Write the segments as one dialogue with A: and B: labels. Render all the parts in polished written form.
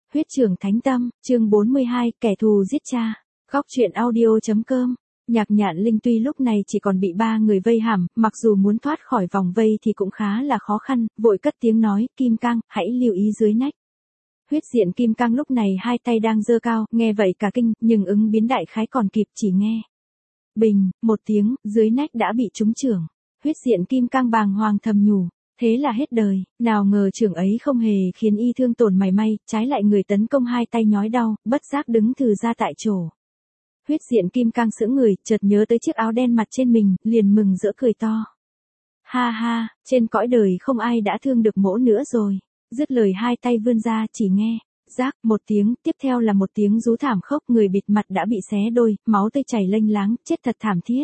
A: Huyết trưởng thánh tâm, chương 42, kẻ thù giết cha. Góc truyện audio.com. Nhạc Nhạn Linh tuy lúc này chỉ còn bị 3 người vây hãm, mặc dù muốn thoát khỏi vòng vây thì cũng khá là khó khăn, vội cất tiếng nói, Kim Cang, hãy lưu ý dưới nách. Huyết diện Kim Cang lúc này hai tay đang giơ cao, nghe vậy cả kinh, nhưng ứng biến đại khái còn kịp, chỉ nghe. Bình, một tiếng, dưới nách đã bị trúng chưởng. Huyết diện Kim Cang bàng hoàng thầm nhủ. Thế là hết đời, nào ngờ chưởng ấy không hề khiến y thương tổn mảy may, trái lại người tấn công hai tay nhói đau, bất giác đứng thừ ra tại chỗ. Huyết diện Kim Cang sững người, chợt nhớ tới chiếc áo đen mặt trên mình, liền mừng rỡ cười to. Ha ha, trên cõi đời không ai đã thương được mỗ nữa rồi. Dứt lời hai tay vươn ra, chỉ nghe, rác, một tiếng, tiếp theo là một tiếng rú thảm khốc, người bịt mặt đã bị xé đôi, máu tươi chảy lênh láng, chết thật thảm thiết.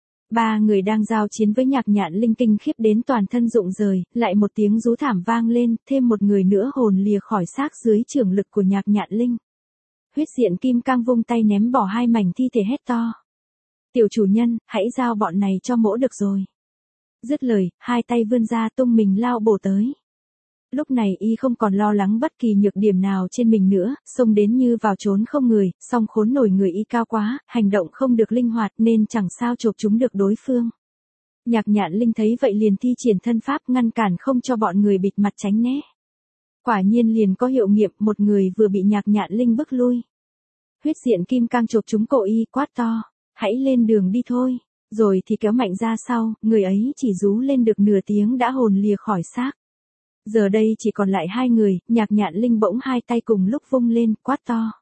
A: 3 người đang giao chiến với Nhạc Nhạn Linh kinh khiếp đến toàn thân rụng rời, lại một tiếng rú thảm vang lên, thêm một người nữa hồn lìa khỏi xác dưới chưởng lực của Nhạc Nhạn Linh. Huyết diện Kim Cang vung tay ném bỏ 2 mảnh thi thể hét to. Tiểu chủ nhân, hãy giao bọn này cho mỗ được rồi. Dứt lời, hai tay vươn ra tung mình lao bổ tới. Lúc này y không còn lo lắng bất kỳ nhược điểm nào trên mình nữa, xông đến như vào trốn không người, song khốn nổi người y cao quá, hành động không được linh hoạt nên chẳng sao chộp chúng được đối phương. Nhạc Nhạn Linh thấy vậy liền thi triển thân pháp ngăn cản không cho bọn người bịt mặt tránh né. Quả nhiên liền có hiệu nghiệm, một người vừa bị Nhạc Nhạn Linh bức lui. Huyết diện Kim Cang chộp chúng cổ y quát to, hãy lên đường đi thôi, rồi thì kéo mạnh ra sau, người ấy chỉ rú lên được nửa tiếng đã hồn lìa khỏi xác. Giờ đây chỉ còn lại 2 người, Nhạc Nhạn Linh bỗng hai tay cùng lúc vung lên, quát to.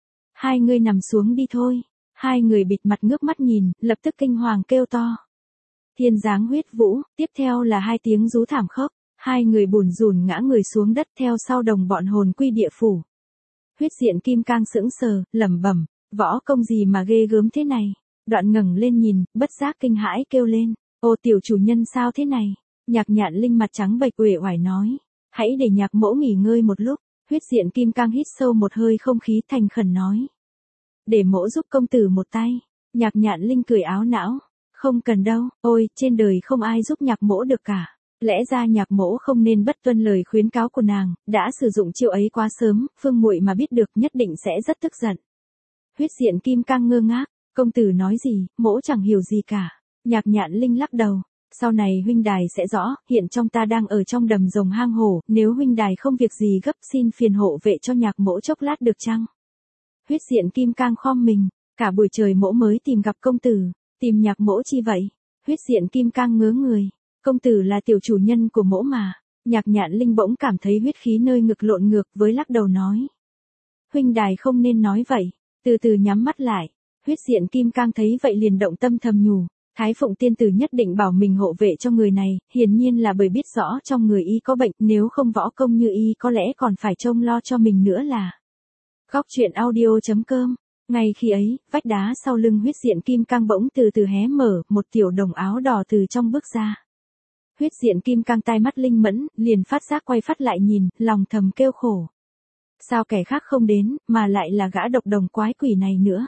A: 2 người nằm xuống đi thôi. 2 người bịt mặt ngước mắt nhìn, lập tức kinh hoàng kêu to. Thiên giáng huyết vũ, tiếp theo là 2 tiếng rú thảm khốc, 2 người bủn rủn ngã người xuống đất theo sau đồng bọn hồn quy địa phủ. Huyết diện Kim Cang sững sờ, lẩm bẩm, võ công gì mà ghê gớm thế này. Đoạn ngẩng lên nhìn, bất giác kinh hãi kêu lên, ô tiểu chủ nhân sao thế này? Nhạc Nhạn Linh mặt trắng bệch uể oải nói, hãy để nhạc mỗ nghỉ ngơi một lúc. Huyết diện Kim Cang hít sâu một hơi không khí thành khẩn nói. Để mỗ giúp công tử một tay. Nhạc Nhạn Linh cười áo não, không cần đâu, ôi, trên đời không ai giúp nhạc mỗ được cả. Lẽ ra nhạc mỗ không nên bất tuân lời khuyến cáo của nàng, đã sử dụng chiêu ấy quá sớm, Phương muội mà biết được nhất định sẽ rất tức giận. Huyết diện Kim Cang ngơ ngác, công tử nói gì, mỗ chẳng hiểu gì cả. Nhạc Nhạn Linh lắc đầu. Sau này huynh đài sẽ rõ, hiện trong ta đang ở trong đầm rồng hang hổ, nếu huynh đài không việc gì gấp xin phiền hộ vệ cho nhạc mỗ chốc lát được chăng? Huyết diện Kim Cang khom mình, cả buổi trời mỗ mới tìm gặp công tử, tìm nhạc mỗ chi vậy? Huyết diện Kim Cang ngớ người, công tử là tiểu chủ nhân của mỗ mà. Nhạc Nhạn Linh bỗng cảm thấy huyết khí nơi ngực lộn ngược với lắc đầu nói. Huynh đài không nên nói vậy, từ từ nhắm mắt lại. Huyết diện Kim Cang thấy vậy liền động tâm thầm nhủ. Thái Phụng tiên tử nhất định bảo mình hộ vệ cho người này, hiển nhiên là bởi biết rõ trong người y có bệnh, nếu không võ công như y có lẽ còn phải trông lo cho mình nữa là. Góc truyện audio.com. Ngay khi ấy, vách đá sau lưng huyết diện Kim Cang bỗng từ từ hé mở, một tiểu đồng áo đỏ từ trong bước ra. Huyết diện Kim Cang tai mắt linh mẫn, liền phát giác quay phát lại nhìn, lòng thầm kêu khổ. Sao kẻ khác không đến, mà lại là gã độc đồng quái quỷ này nữa?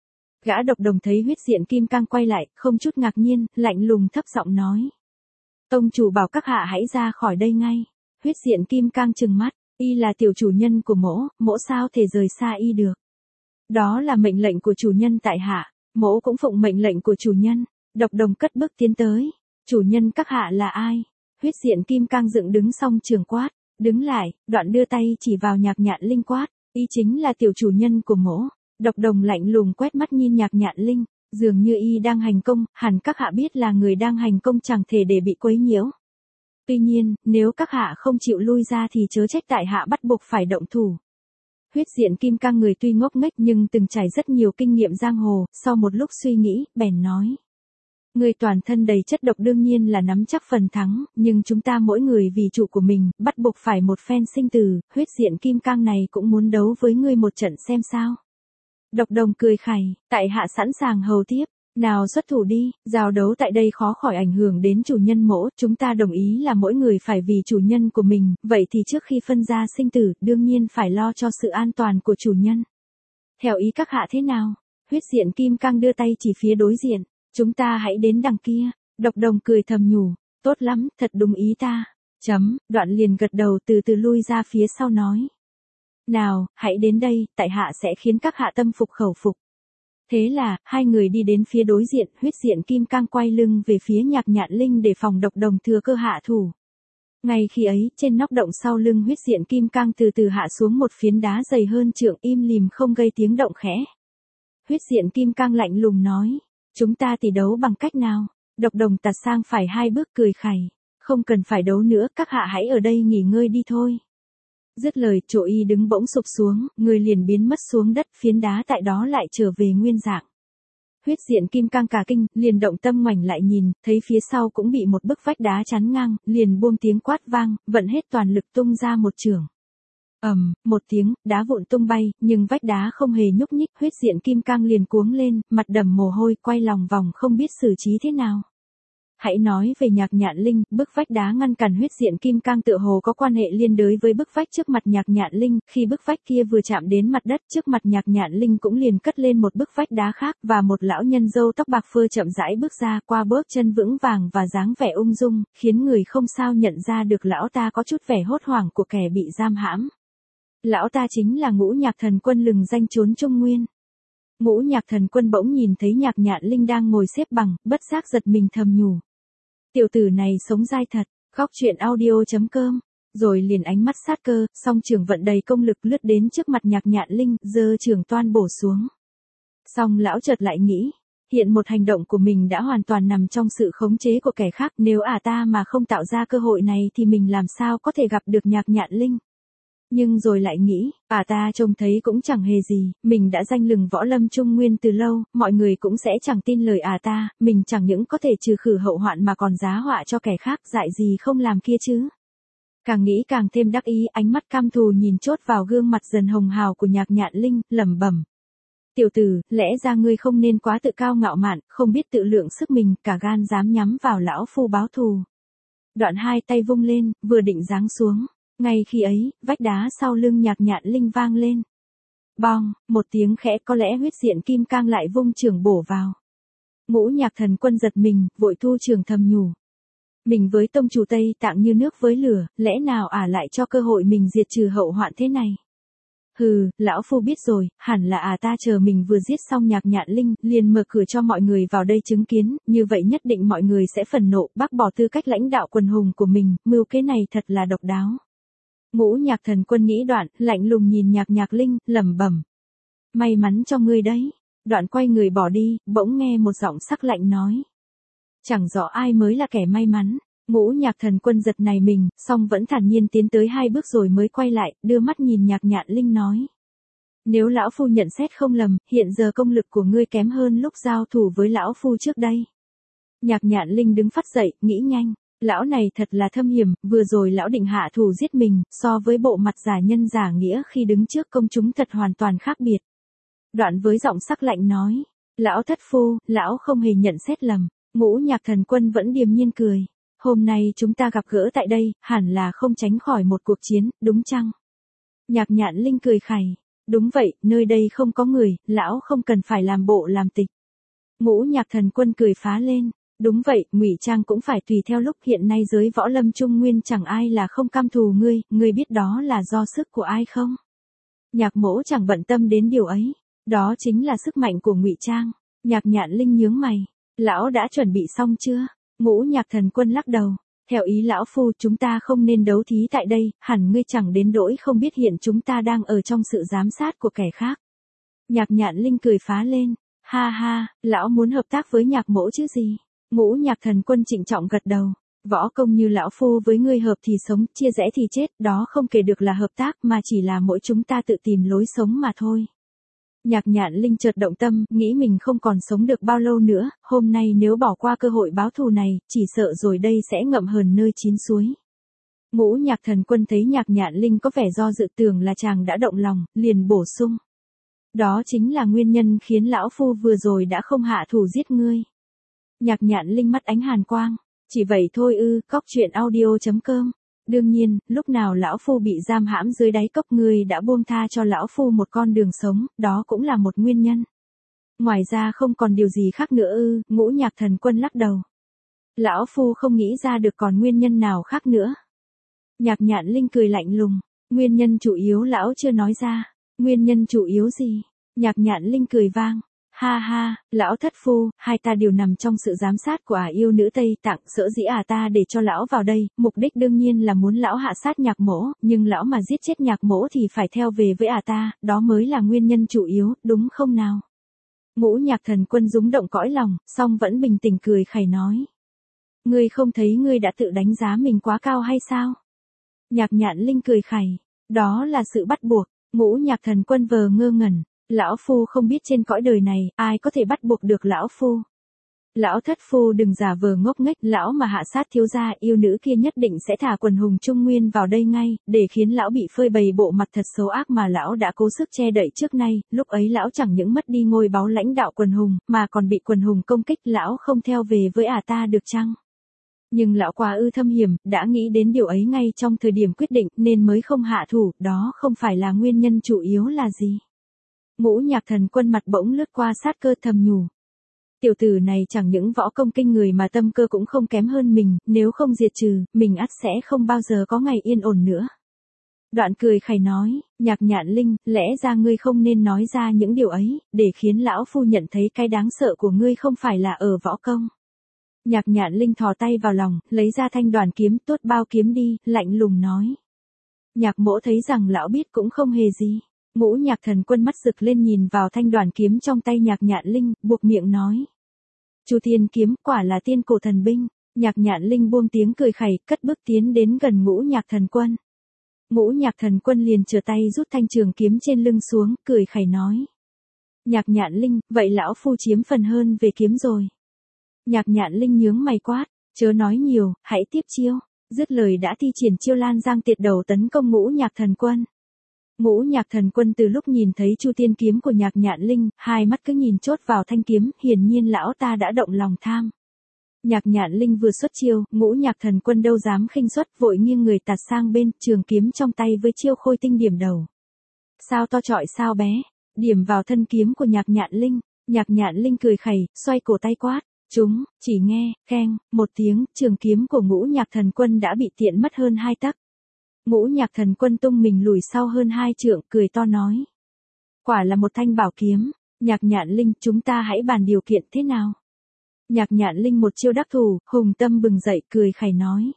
A: Gã độc đồng thấy huyết diện Kim Cang quay lại, không chút ngạc nhiên, lạnh lùng thấp giọng nói. Tông chủ bảo các hạ hãy ra khỏi đây ngay. Huyết diện Kim Cang trừng mắt, y là tiểu chủ nhân của mỗ sao thể rời xa y được. Đó là mệnh lệnh của chủ nhân tại hạ, mỗ cũng phụng mệnh lệnh của chủ nhân. Độc đồng cất bước tiến tới. Chủ nhân các hạ là ai? Huyết diện Kim Cang dựng đứng xong trường quát, đứng lại, đoạn đưa tay chỉ vào Nhạc Nhạn Linh quát, y chính là tiểu chủ nhân của mỗ. Độc đồng lạnh lùng quét mắt nhìn Nhạc Nhạn Linh, dường như y đang hành công, hẳn các hạ biết là người đang hành công chẳng thể để bị quấy nhiễu. Tuy nhiên, nếu các hạ không chịu lui ra thì chớ trách tại hạ bắt buộc phải động thủ. Huyết diện Kim Cang người tuy ngốc nghếch nhưng từng trải rất nhiều kinh nghiệm giang hồ, sau một lúc suy nghĩ, bèn nói. Người toàn thân đầy chất độc đương nhiên là nắm chắc phần thắng, nhưng chúng ta mỗi người vì chủ của mình, bắt buộc phải một phen sinh tử, huyết diện Kim Cang này cũng muốn đấu với ngươi một trận xem sao. Độc đồng cười khẩy, tại hạ sẵn sàng hầu tiếp, nào xuất thủ đi, giao đấu tại đây khó khỏi ảnh hưởng đến chủ nhân mỗ, chúng ta đồng ý là mỗi người phải vì chủ nhân của mình, vậy thì trước khi phân ra sinh tử, đương nhiên phải lo cho sự an toàn của chủ nhân. Theo ý các hạ thế nào? Huyết diện Kim Cang đưa tay chỉ phía đối diện, chúng ta hãy đến đằng kia. Độc đồng cười thầm nhủ, tốt lắm, thật đúng ý ta. Đoạn liền gật đầu từ từ lui ra phía sau nói. Nào, hãy đến đây, tại hạ sẽ khiến các hạ tâm phục khẩu phục. Thế là, hai người đi đến phía đối diện, huyết diện kim cang quay lưng về phía Nhạc Nhạn Linh để phòng độc đồng thừa cơ hạ thủ. Ngay khi ấy, trên nóc động sau lưng huyết diện kim cang từ từ hạ xuống một phiến đá dày hơn trượng, im lìm không gây tiếng động khẽ. Huyết diện kim cang lạnh lùng nói, chúng ta tỷ đấu bằng cách nào? Độc đồng tạt sang phải hai bước cười khẩy, không cần phải đấu nữa, các hạ hãy ở đây nghỉ ngơi đi thôi. Dứt lời, chỗ y đứng bỗng sụp xuống, người liền biến mất xuống đất, phiến đá tại đó lại trở về nguyên dạng. Huyết diện kim cang cả kinh, liền động tâm ngoảnh lại nhìn, thấy phía sau cũng bị một bức vách đá chắn ngang, liền buông tiếng quát vang, vận hết toàn lực tung ra một chưởng. Một tiếng, đá vụn tung bay, nhưng vách đá không hề nhúc nhích, huyết diện kim cang liền cuống lên, mặt đầm mồ hôi, quay lòng vòng không biết xử trí thế nào. Hãy nói về Nhạc Nhạn Linh, bức vách đá ngăn cản huyết diện kim cang tựa hồ có quan hệ liên đới với bức vách trước mặt Nhạc Nhạn Linh, khi bức vách kia vừa chạm đến mặt đất trước mặt Nhạc Nhạn Linh cũng liền cất lên một bức vách đá khác, và một lão nhân râu tóc bạc phơ chậm rãi bước ra, qua bước chân vững vàng và dáng vẻ ung dung, khiến người không sao nhận ra được lão ta có chút vẻ hốt hoảng của kẻ bị giam hãm. Lão ta chính là Ngũ Nhạc Thần Quân lừng danh trốn Trung Nguyên. Ngũ Nhạc Thần Quân bỗng nhìn thấy Nhạc Nhạn Linh đang ngồi xếp bằng, bất giác giật mình thầm nhủ. Tiểu tử này sống dai thật, khóc chuyện audio.com, rồi liền ánh mắt sát cơ, song trường vận đầy công lực lướt đến trước mặt Nhạc Nhạn Linh, giơ trường toan bổ xuống. Song lão chợt lại nghĩ, hiện một hành động của mình đã hoàn toàn nằm trong sự khống chế của kẻ khác, nếu ta mà không tạo ra cơ hội này thì mình làm sao có thể gặp được Nhạc Nhạn Linh. Nhưng rồi lại nghĩ, ta trông thấy cũng chẳng hề gì, mình đã danh lừng võ lâm Trung Nguyên từ lâu, mọi người cũng sẽ chẳng tin lời ta, mình chẳng những có thể trừ khử hậu hoạn mà còn giá họa cho kẻ khác, dại gì không làm kia chứ. Càng nghĩ càng thêm đắc ý, ánh mắt cam thù nhìn chốt vào gương mặt dần hồng hào của Nhạc Nhạn Linh, lẩm bẩm. Tiểu tử, lẽ ra ngươi không nên quá tự cao ngạo mạn, không biết tự lượng sức mình, cả gan dám nhắm vào lão phu báo thù. Đoạn hai tay vung lên, vừa định giáng xuống. Ngay khi ấy, vách đá sau lưng Nhạc Nhạn Linh vang lên. Bong, một tiếng khẽ, có lẽ huyết diện kim cang lại vung trường bổ vào. Ngũ Nhạc Thần Quân giật mình, vội thu trường thầm nhủ. Mình với tông chủ Tây Tạng như nước với lửa, lẽ nào lại cho cơ hội mình diệt trừ hậu hoạn thế này? Hừ, lão phu biết rồi, hẳn là ta chờ mình vừa giết xong Nhạc Nhạn Linh, liền mở cửa cho mọi người vào đây chứng kiến, như vậy nhất định mọi người sẽ phẫn nộ, bác bỏ tư cách lãnh đạo quần hùng của mình, mưu kế này thật là độc đáo. Ngũ Nhạc Thần Quân nghĩ đoạn, lạnh lùng nhìn Nhạc Nhạn Linh, lẩm bẩm. May mắn cho ngươi đấy. Đoạn quay người bỏ đi, bỗng nghe một giọng sắc lạnh nói. Chẳng rõ ai mới là kẻ may mắn. Ngũ Nhạc Thần Quân giật nảy mình, song vẫn thản nhiên tiến tới hai bước rồi mới quay lại, đưa mắt nhìn Nhạc Nhạn Linh nói. Nếu lão phu nhận xét không lầm, hiện giờ công lực của ngươi kém hơn lúc giao thủ với lão phu trước đây. Nhạc Nhạn Linh đứng phát dậy, nghĩ nhanh. Lão này thật là thâm hiểm, vừa rồi lão định hạ thủ giết mình, so với bộ mặt giả nhân giả nghĩa khi đứng trước công chúng thật hoàn toàn khác biệt. Đoạn với giọng sắc lạnh nói, lão thất phu, lão không hề nhận xét lầm. Ngũ Nhạc Thần Quân vẫn điềm nhiên cười. Hôm nay chúng ta gặp gỡ tại đây, hẳn là không tránh khỏi một cuộc chiến, đúng chăng? Nhạc Nhạn Linh cười khẩy. Đúng vậy, nơi đây không có người, lão không cần phải làm bộ làm tịch. Ngũ Nhạc Thần Quân cười phá lên. Đúng vậy, ngụy trang cũng phải tùy theo lúc, hiện nay giới võ lâm Trung Nguyên chẳng ai là không căm thù ngươi biết đó là do sức của ai không? Nhạc Mỗ chẳng bận tâm đến điều ấy, đó chính là sức mạnh của ngụy trang. Nhạc Nhạn Linh nhướng mày, lão đã chuẩn bị xong chưa? Ngũ Nhạc Thần Quân lắc đầu, theo ý lão phu chúng ta không nên đấu thí tại đây, hẳn ngươi chẳng đến nỗi không biết hiện chúng ta đang ở trong sự giám sát của kẻ khác. Nhạc Nhạn Linh cười phá lên, ha ha, lão muốn hợp tác với Nhạc Mỗ chứ gì? Ngũ Nhạc Thần Quân trịnh trọng gật đầu. Võ công như lão phu với ngươi hợp thì sống, chia rẽ thì chết, đó không kể được là hợp tác mà chỉ là mỗi chúng ta tự tìm lối sống mà thôi. Nhạc Nhạn Linh chợt động tâm, nghĩ mình không còn sống được bao lâu nữa, hôm nay nếu bỏ qua cơ hội báo thù này, chỉ sợ rồi đây sẽ ngậm hờn nơi chín suối. Ngũ Nhạc Thần Quân thấy Nhạc Nhạn Linh có vẻ do dự, tưởng là chàng đã động lòng, liền bổ sung. Đó chính là nguyên nhân khiến lão phu vừa rồi đã không hạ thủ giết ngươi. Nhạc Nhạn Linh mắt ánh hàn quang. Chỉ vậy thôi ư? Cóc chuyện audio.com. Đương nhiên, lúc nào lão phu bị giam hãm dưới đáy cốc ngươi đã buông tha cho lão phu một con đường sống, đó cũng là một nguyên nhân. Ngoài ra không còn điều gì khác nữa ư? Ngũ Nhạc Thần Quân lắc đầu. Lão phu không nghĩ ra được còn nguyên nhân nào khác nữa. Nhạc Nhạn Linh cười lạnh lùng. Nguyên nhân chủ yếu lão chưa nói ra. Nguyên nhân chủ yếu gì? Nhạc Nhạn Linh cười vang. Ha ha, lão thất phu, hai ta đều nằm trong sự giám sát của yêu nữ Tây Tạng, sở dĩ ta để cho lão vào đây, mục đích đương nhiên là muốn lão hạ sát Nhạc Mỗ, nhưng lão mà giết chết Nhạc Mỗ thì phải theo về với ta, đó mới là nguyên nhân chủ yếu, đúng không nào? Ngũ Nhạc Thần Quân rúng động cõi lòng, song vẫn bình tĩnh cười khẩy nói. Ngươi không thấy ngươi đã tự đánh giá mình quá cao hay sao? Nhạc Nhạn Linh cười khẩy, đó là sự bắt buộc. Ngũ Nhạc Thần Quân vờ ngơ ngẩn. Lão phu không biết trên cõi đời này, ai có thể bắt buộc được lão phu. Lão thất phu đừng giả vờ ngốc nghếch, lão mà hạ sát thiếu gia yêu nữ kia nhất định sẽ thả quần hùng Trung Nguyên vào đây ngay, để khiến lão bị phơi bày bộ mặt thật xấu ác mà lão đã cố sức che đậy trước nay, lúc ấy lão chẳng những mất đi ngôi báu lãnh đạo quần hùng, mà còn bị quần hùng công kích, lão không theo về với ta được chăng? Nhưng lão quá ư thâm hiểm, đã nghĩ đến điều ấy ngay trong thời điểm quyết định nên mới không hạ thủ, đó không phải là nguyên nhân chủ yếu là gì? Ngũ Nhạc Thần Quân mặt bỗng lướt qua sát cơ thầm nhủ. Tiểu tử này chẳng những võ công kinh người mà tâm cơ cũng không kém hơn mình, nếu không diệt trừ, mình ắt sẽ không bao giờ có ngày yên ổn nữa. Đoạn cười khẩy nói, Nhạc Nhạn Linh, lẽ ra ngươi không nên nói ra những điều ấy, để khiến lão phu nhận thấy cái đáng sợ của ngươi không phải là ở võ công. Nhạc Nhạn Linh thò tay vào lòng, lấy ra thanh đoàn kiếm, tốt bao kiếm đi, lạnh lùng nói. Nhạc Mỗ thấy rằng lão biết cũng không hề gì. Ngũ Nhạc Thần Quân mắt rực lên nhìn vào thanh đoàn kiếm trong tay Nhạc Nhạn Linh, buộc miệng nói. Chu Thiên kiếm quả là tiên cổ thần binh. Nhạc Nhạn Linh buông tiếng cười khẩy, cất bước tiến đến gần Ngũ Nhạc Thần Quân. Ngũ Nhạc Thần Quân liền trở tay rút thanh trường kiếm trên lưng xuống, cười khẩy nói. Nhạc Nhạn Linh, vậy lão phu chiếm phần hơn về kiếm rồi. Nhạc Nhạn Linh nhướng mày quát, chớ nói nhiều, hãy tiếp chiêu. Dứt lời đã thi triển chiêu Lan Giang tiệt đầu tấn công Ngũ Nhạc Thần Quân. Ngũ Nhạc Thần Quân từ lúc nhìn thấy Chu Tiên kiếm của Nhạc Nhạn Linh, hai mắt cứ nhìn chốt vào thanh kiếm, hiển nhiên lão ta đã động lòng tham. Nhạc Nhạn Linh vừa xuất chiêu, Ngũ Nhạc Thần Quân đâu dám khinh suất, vội nghiêng người tạt sang bên, trường kiếm trong tay với chiêu khôi tinh điểm đầu. Sao to chọi sao bé, điểm vào thân kiếm của Nhạc Nhạn Linh. Nhạc Nhạn Linh cười khẩy, xoay cổ tay quát. Chúng, chỉ nghe, keng, một tiếng, trường kiếm của Ngũ Nhạc Thần Quân đã bị tiện mất hơn 2 tấc. Ngũ Nhạc Thần Quân tung mình lùi sau hơn 2 trượng, cười to nói. Quả là một thanh bảo kiếm, Nhạc Nhạn Linh, chúng ta hãy bàn điều kiện thế nào? Nhạc Nhạn Linh một chiêu đắc thủ, hùng tâm bừng dậy, cười khẩy nói.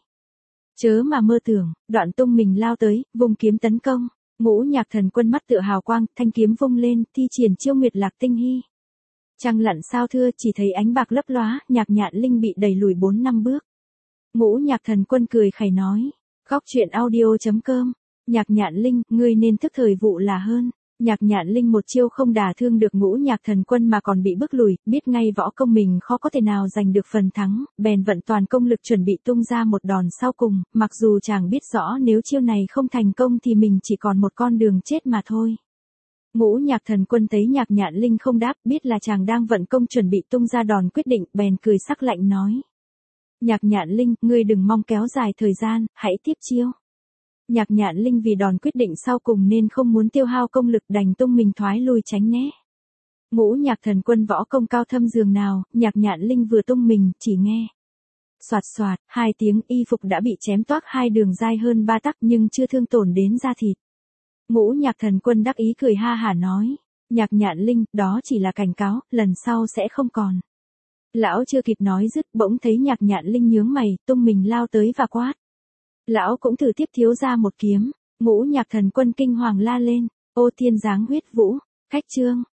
A: Chớ mà mơ tưởng, đoạn tung mình lao tới, vùng kiếm tấn công. Ngũ Nhạc Thần Quân mắt tựa hào quang, thanh kiếm vung lên, thi triển chiêu Nguyệt Lạc Tinh Hy. Trăng lặn sao thưa, chỉ thấy ánh bạc lấp lóa, Nhạc Nhạn Linh bị đẩy lùi 4-5 bước. Ngũ Nhạc Thần Quân cười khẩy nói. Góc truyện audio.com. Nhạc Nhạn Linh, ngươi nên thức thời vụ là hơn. Nhạc Nhạn Linh một chiêu không đả thương được Ngũ Nhạc Thần Quân mà còn bị bức lùi, biết ngay võ công mình khó có thể nào giành được phần thắng, bèn vận toàn công lực chuẩn bị tung ra một đòn sau cùng, mặc dù chàng biết rõ nếu chiêu này không thành công thì mình chỉ còn một con đường chết mà thôi. Ngũ Nhạc Thần Quân thấy Nhạc Nhạn Linh không đáp, biết là chàng đang vận công chuẩn bị tung ra đòn quyết định, bèn cười sắc lạnh nói. Nhạc Nhạn Linh, ngươi đừng mong kéo dài thời gian, hãy tiếp chiêu. Nhạc Nhạn Linh vì đòn quyết định sau cùng nên không muốn tiêu hao công lực, đành tung mình thoái lui tránh né. Ngũ Nhạc Thần Quân võ công cao thâm dường nào, Nhạc Nhạn Linh vừa tung mình, chỉ nghe. Soạt soạt, 2 tiếng, y phục đã bị chém toác 2 đường dài hơn 3 tấc nhưng chưa thương tổn đến da thịt. Ngũ Nhạc Thần Quân đắc ý cười ha hả nói. Nhạc Nhạn Linh, đó chỉ là cảnh cáo, lần sau sẽ không còn. Lão chưa kịp nói dứt, bỗng thấy Nhạc Nhạn Linh nhướng mày, tung mình lao tới và quát. Lão cũng thử tiếp thiếu ra một kiếm. Ngũ Nhạc Thần Quân kinh hoàng la lên. Ô thiên giáng huyết vũ. Khách chương.